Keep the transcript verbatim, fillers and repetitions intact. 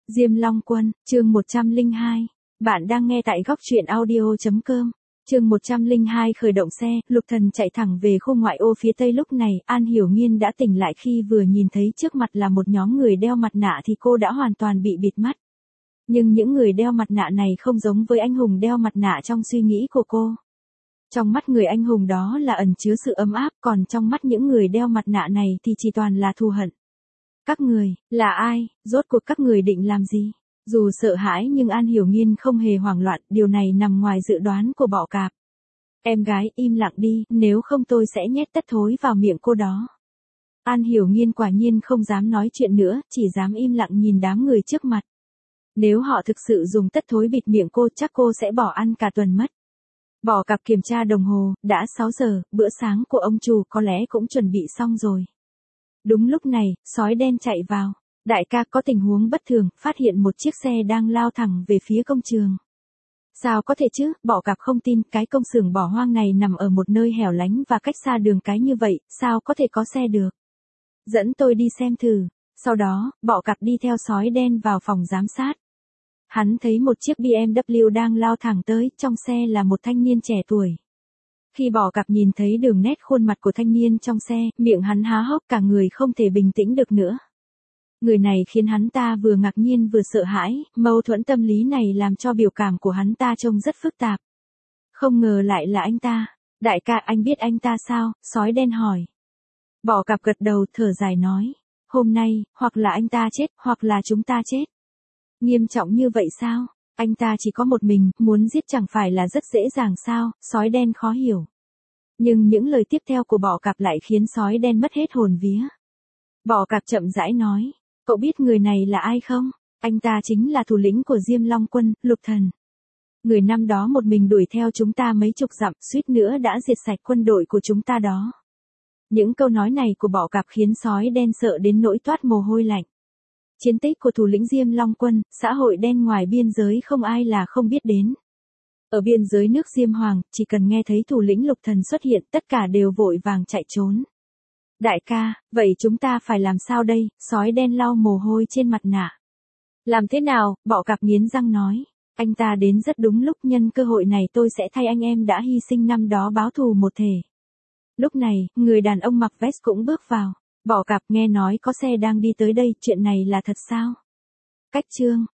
Diêm Long Quân, chương một trăm lẻ hai. Bạn đang nghe tại góc truyện audio chấm com. Chương một trăm lẻ hai khởi động xe, Lục Thần chạy thẳng về khu ngoại ô phía tây. Lúc này, An Hiểu Nghiên đã tỉnh lại. Khi vừa nhìn thấy trước mặt là một nhóm người đeo mặt nạ thì cô đã hoàn toàn bị bịt mắt. Nhưng những người đeo mặt nạ này không giống với anh hùng đeo mặt nạ trong suy nghĩ của cô. Trong mắt người anh hùng đó là ẩn chứa sự ấm áp, còn trong mắt những người đeo mặt nạ này thì chỉ toàn là thù hận. Các người, là ai, rốt cuộc các người định làm gì? Dù sợ hãi nhưng An Hiểu Nghiên không hề hoảng loạn, điều này nằm ngoài dự đoán của Bọ Cạp. Em gái, im lặng đi, nếu không tôi sẽ nhét tất thối vào miệng cô đó. An Hiểu Nghiên quả nhiên không dám nói chuyện nữa, chỉ dám im lặng nhìn đám người trước mặt. Nếu họ thực sự dùng tất thối bịt miệng cô chắc cô sẽ bỏ ăn cả tuần mất. Bọ Cạp kiểm tra đồng hồ, đã sáu giờ, bữa sáng của ông chủ có lẽ cũng chuẩn bị xong rồi. Đúng lúc này, sói đen chạy vào. Đại ca, có tình huống bất thường, phát hiện một chiếc xe đang lao thẳng về phía công trường. Sao có thể chứ, Bọ Cạp không tin, cái công xưởng bỏ hoang này nằm ở một nơi hẻo lánh và cách xa đường cái như vậy, sao có thể có xe được. Dẫn tôi đi xem thử. Sau đó, Bọ Cạp đi theo sói đen vào phòng giám sát. Hắn thấy một chiếc bê em vê đang lao thẳng tới, trong xe là một thanh niên trẻ tuổi. Khi Bọ Cạp nhìn thấy đường nét khuôn mặt của thanh niên trong xe, miệng hắn há hốc, cả người không thể bình tĩnh được nữa. Người này khiến hắn ta vừa ngạc nhiên vừa sợ hãi, mâu thuẫn tâm lý này làm cho biểu cảm của hắn ta trông rất phức tạp. Không ngờ lại là anh ta. Đại ca, anh biết anh ta sao? Sói đen hỏi. Bọ Cạp gật đầu, thở dài nói. Hôm nay, hoặc là anh ta chết, hoặc là chúng ta chết. Nghiêm trọng như vậy sao? Anh ta chỉ có một mình, muốn giết chẳng phải là rất dễ dàng sao? Sói đen khó hiểu. Nhưng những lời tiếp theo của Bọ Cạp lại khiến sói đen mất hết hồn vía. Bọ Cạp chậm rãi nói. Cậu biết người này là ai không? Anh ta chính là thủ lĩnh của Diêm Long Quân, Lục Thần. Người năm đó một mình đuổi theo chúng ta mấy chục dặm, suýt nữa đã diệt sạch quân đội của chúng ta đó. Những câu nói này của Bọ Cạp khiến sói đen sợ đến nỗi toát mồ hôi lạnh. Chiến tích của thủ lĩnh Diêm Long Quân, xã hội đen ngoài biên giới không ai là không biết đến. Ở biên giới nước Diêm Hoàng, chỉ cần nghe thấy thủ lĩnh Lục Thần xuất hiện, tất cả đều vội vàng chạy trốn. Đại ca, vậy chúng ta phải làm sao đây? Sói đen lau mồ hôi trên mặt nạ. Làm thế nào? Bọ Cạp nghiến răng nói. Anh ta đến rất đúng lúc, nhân cơ hội này tôi sẽ thay anh em đã hy sinh năm đó báo thù một thể. Lúc này, người đàn ông mặc vest cũng bước vào. Bọ Cạp, nghe nói có xe đang đi tới đây, chuyện này là thật sao? Cách chương,